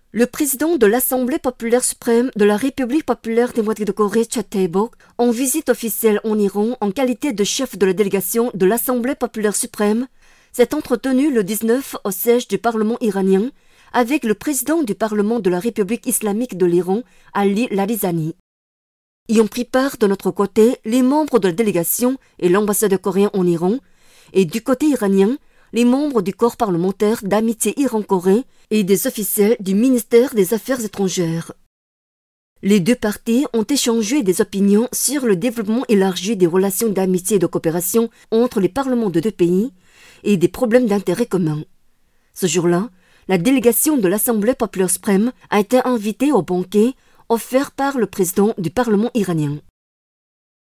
Le président de l'Assemblée populaire suprême de la République populaire démocratique de Corée, Cha Tae-bok, en visite officielle en Iran en qualité de chef de la délégation de l'Assemblée populaire suprême, s'est entretenu le 19 au siège du Parlement iranien avec le président du Parlement de la République islamique de l'Iran, Ali Larijani. Y ont pris part de notre côté les membres de la délégation et l'ambassadeur coréen en Iran, et du côté iranien, les membres du corps parlementaire d'amitié Iran-Corée et des officiels du ministère des Affaires étrangères. Les deux parties ont échangé des opinions sur le développement élargi des relations d'amitié et de coopération entre les parlements de deux pays et des problèmes d'intérêt commun. Ce jour-là, la délégation de l'Assemblée populaire suprême a été invitée au banquet offert par le président du Parlement iranien.